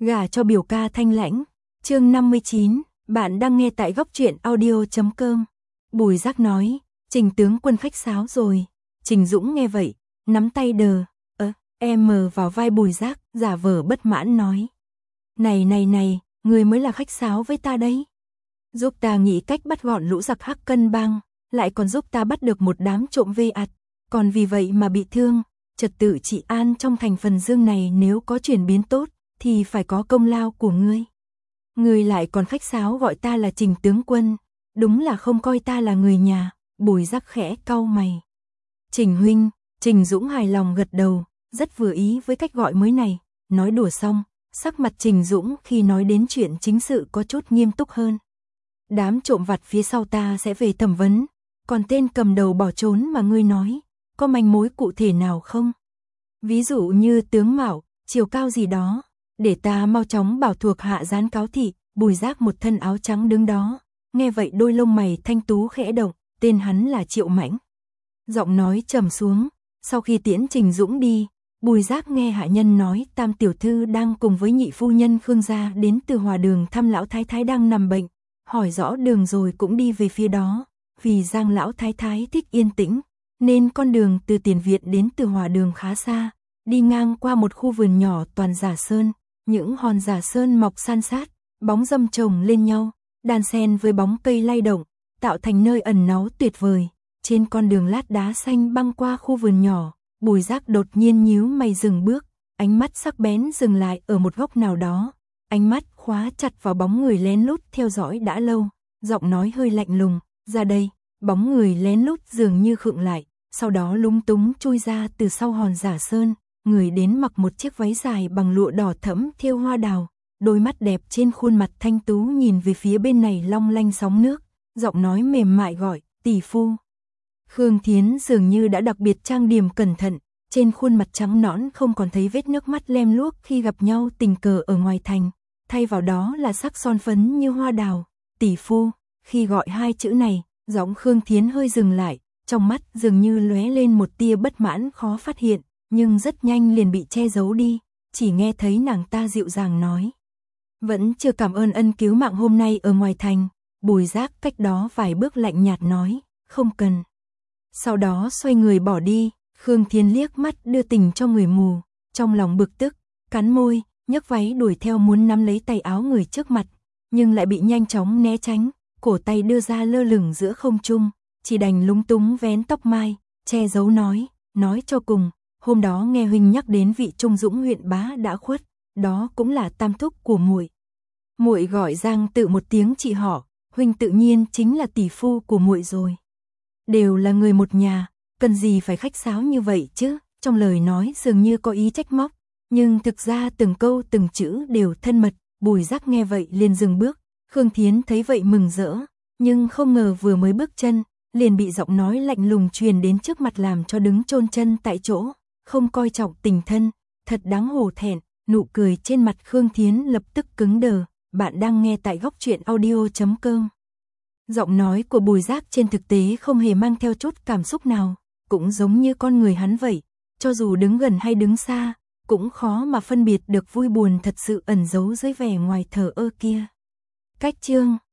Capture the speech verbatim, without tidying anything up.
Gả cho biểu ca thanh lãnh. Chương năm mươi chín, bạn đang nghe tại góc truyện audio chấm com. Bùi Giác nói, Trình tướng quân khách sáo rồi. Trình Dũng nghe vậy, nắm tay đờ, ơ, em mờ vào vai Bùi Giác, giả vờ bất mãn nói. Này này này, người mới là khách sáo với ta đấy. Giúp ta nghĩ cách bắt gọn lũ giặc Hắc Cân Bang, lại còn giúp ta bắt được một đám trộm vê ạt, còn vì vậy mà bị thương. Trật tự trị an trong thành phần Dương này nếu có chuyển biến tốt, thì phải có công lao của ngươi. Ngươi lại còn khách sáo gọi ta là Trình tướng quân, đúng là không coi ta là người nhà. Bùi Giác khẽ cau mày. Trình huynh, Trình Dũng hài lòng gật đầu, rất vừa ý với cách gọi mới này. Nói đùa xong, sắc mặt Trình Dũng khi nói đến chuyện chính sự có chút nghiêm túc hơn. Đám trộm vặt phía sau ta sẽ về thẩm vấn, còn tên cầm đầu bỏ trốn mà ngươi nói, có manh mối cụ thể nào không? Ví dụ như tướng mạo, chiều cao gì đó, để ta mau chóng bảo thuộc hạ gián cáo thị. Bùi Giác một thân áo trắng đứng đó, nghe vậy đôi lông mày thanh tú khẽ động, tên hắn là Triệu Mãnh. Giọng nói trầm xuống, sau khi tiễn Trình Dũng đi, Bùi Giác nghe hạ nhân nói Tam tiểu thư đang cùng với nhị phu nhân Khương gia đến từ Hòa Đường thăm lão thái thái đang nằm bệnh, hỏi rõ đường rồi cũng đi về phía đó, vì Giang lão thái thái thích yên tĩnh, nên con đường từ tiền viện đến từ Hòa Đường khá xa, đi ngang qua một khu vườn nhỏ toàn giả sơn, những hòn giả sơn mọc san sát, bóng râm chồng lên nhau, đan xen với bóng cây lay động, tạo thành nơi ẩn náu tuyệt vời. Trên con đường lát đá xanh băng qua khu vườn nhỏ, Bùi Giác đột nhiên nhíu mày dừng bước, ánh mắt sắc bén dừng lại ở một góc nào đó, ánh mắt khóa chặt vào bóng người lén lút theo dõi đã lâu, giọng nói hơi lạnh lùng, ra đây. Bóng người lén lút dường như khựng lại, sau đó lúng túng chui ra từ sau hòn giả sơn, người đến mặc một chiếc váy dài bằng lụa đỏ thẫm thêu hoa đào, đôi mắt đẹp trên khuôn mặt thanh tú nhìn về phía bên này long lanh sóng nước, giọng nói mềm mại gọi, tỷ phu. Khương Thiến dường như đã đặc biệt trang điểm cẩn thận, trên khuôn mặt trắng nõn không còn thấy vết nước mắt lem luốc khi gặp nhau tình cờ ở ngoài thành, thay vào đó là sắc son phấn như hoa đào. Tỷ phu, khi gọi hai chữ này, giọng Khương Thiến hơi dừng lại, trong mắt dường như lóe lên một tia bất mãn khó phát hiện, nhưng rất nhanh liền bị che giấu đi, chỉ nghe thấy nàng ta dịu dàng nói. Vẫn chưa cảm ơn ân cứu mạng hôm nay ở ngoài thành. Bùi Giác cách đó vài bước lạnh nhạt nói, không cần. Sau đó xoay người bỏ đi, Khương Thiến liếc mắt đưa tình cho người mù, trong lòng bực tức, cắn môi, nhấc váy đuổi theo muốn nắm lấy tay áo người trước mặt, nhưng lại bị nhanh chóng né tránh, cổ tay đưa ra lơ lửng giữa không trung, chỉ đành lúng túng vén tóc mai, che giấu nói, nói cho cùng, hôm đó nghe huynh nhắc đến vị Trung Dũng huyện bá đã khuất, đó cũng là tam thúc của muội. Muội gọi Giang tự một tiếng chị họ, huynh tự nhiên chính là tỷ phu của muội rồi. Đều là người một nhà, cần gì phải khách sáo như vậy chứ? Trong lời nói dường như có ý trách móc, nhưng thực ra từng câu từng chữ đều thân mật. Bùi Giác nghe vậy liền dừng bước, Khương Thiến thấy vậy mừng rỡ, nhưng không ngờ vừa mới bước chân, liền bị giọng nói lạnh lùng truyền đến trước mặt làm cho đứng chôn chân tại chỗ, không coi trọng tình thân, thật đáng hổ thẹn. Nụ cười trên mặt Khương Thiến lập tức cứng đờ. Bạn đang nghe tại góc truyện audio chấm com. Giọng nói của Bùi Giác trên thực tế không hề mang theo chút cảm xúc nào, cũng giống như con người hắn vậy, cho dù đứng gần hay đứng xa, cũng khó mà phân biệt được vui buồn thật sự ẩn giấu dưới vẻ ngoài thờ ơ kia. Cách chương